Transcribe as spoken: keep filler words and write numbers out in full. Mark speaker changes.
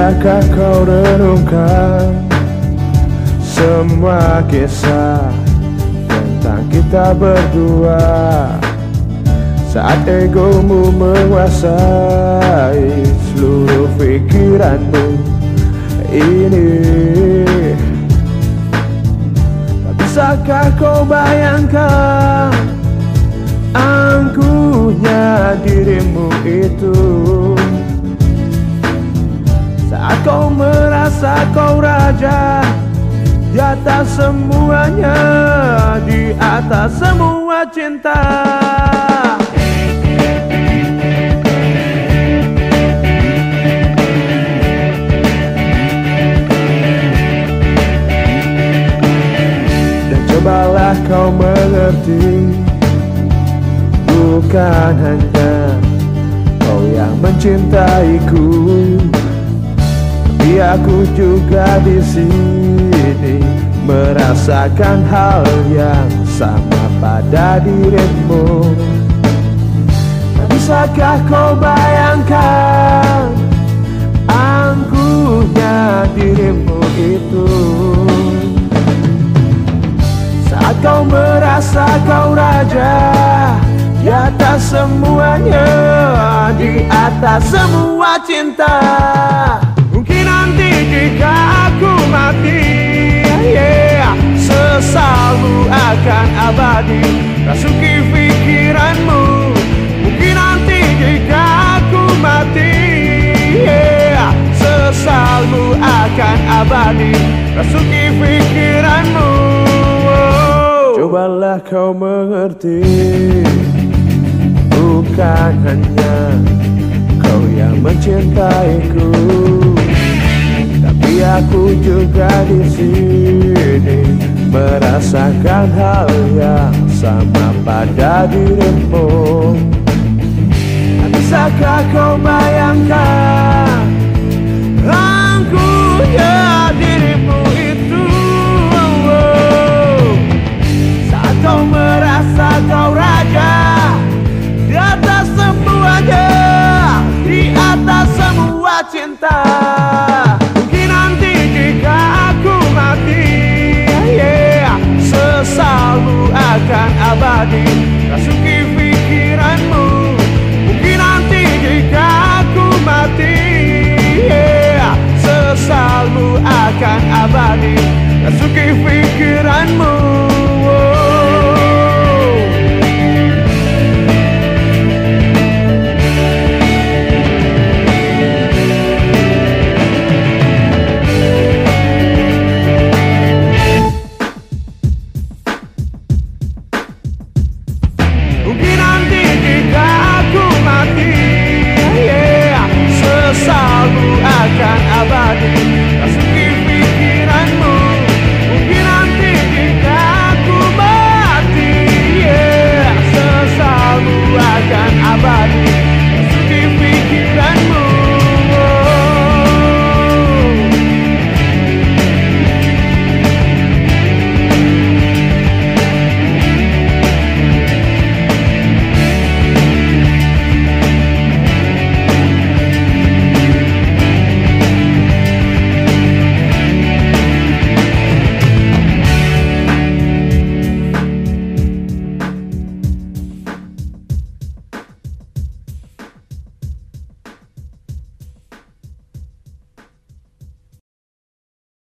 Speaker 1: Bisakah kau renungkan semua kisah tentang kita berdua saat egomu menguasai seluruh pikiranmu ini? Bisakah kau bayangkan angkuhnya dirimu itu saat kau merasa kau raja di atas semuanya, di atas semua cinta. Dan cobalah kau mengerti, bukan hanya kau yang mencintaiku, tapi aku juga di sini merasakan hal yang sama pada dirimu. Bisakah kau bayangkan angkuhnya dirimu itu saat kau merasa kau raja di atas semuanya, di atas semua cinta. Mungkin nanti jika aku mati, yeah, sesalmu akan abadi rasuki pikiranmu. Mungkin nanti jika aku mati, yeah, sesalmu akan abadi rasuki pikiranmu. Oh. Cobalah kau mengerti, bukan hanya kau yang mencintaiku, tapi aku juga di sini merasakan hal yang sama pada dirimu. Bisakah kau bayangkan angkuhnya dirimu itu saat kau merasa kau raja di atas semuanya, di atas semua cinta. Mungkin nanti jika aku mati, yeah, sesalmu akan abadi rasuki pikiranmu. Mungkin nanti jika aku mati, yeah, sesalmu akan abadi rasuki pikiranmu. Mungkin nanti jika aku mati, yeah, sesalmu akan abadi